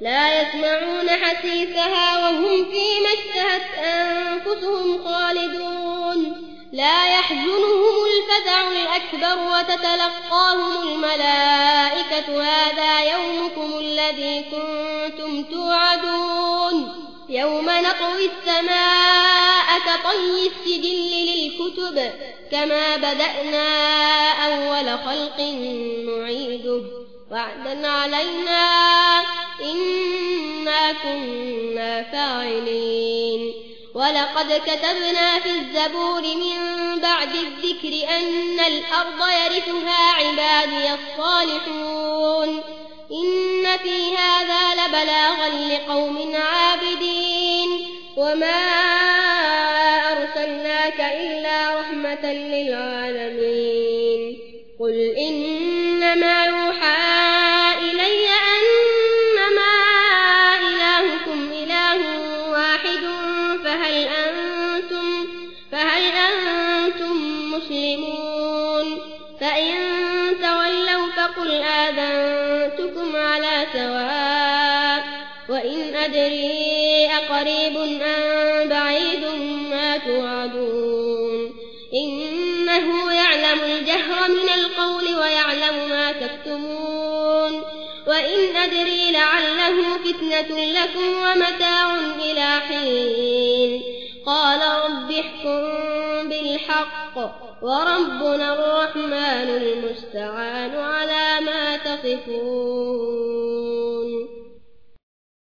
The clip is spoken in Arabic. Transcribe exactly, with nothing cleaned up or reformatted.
لا يسمعون حسيسها وهم فيما اشتهت أنفسهم خالدون لا يحزنهم الفزع الأكبر وتتلقاهم الملائكة هذا يومكم الذي كنتم توعدون يوم نطوي السماء كطي السجل للكتب كما بدأنا أول خلق نعيده وعدا علينا إنا كنا فاعلين ولقد كتبنا في الزبور من بعد الذكر أن الأرض يرثها عبادي الصالحون إن في هذا لبلاغا لقوم عابدين وما أرسلناك إلا رحمة للعالمين قل إنما يوحى إلي أنما إلهكم إله واحد فهل أنتم, فهل أنتم مسلمون فإن تولوا فقل آذنتكم على سواء وإن أدري أقريب أم بعيد ما توعدون إنه يعلم الجهر من القول ويعلم ما تكتمون وإن أدري لعله فتنة لكم ومتاع إلى حين قال رب احكم بالحق وربنا الرحمن المستعان على ما تصفون.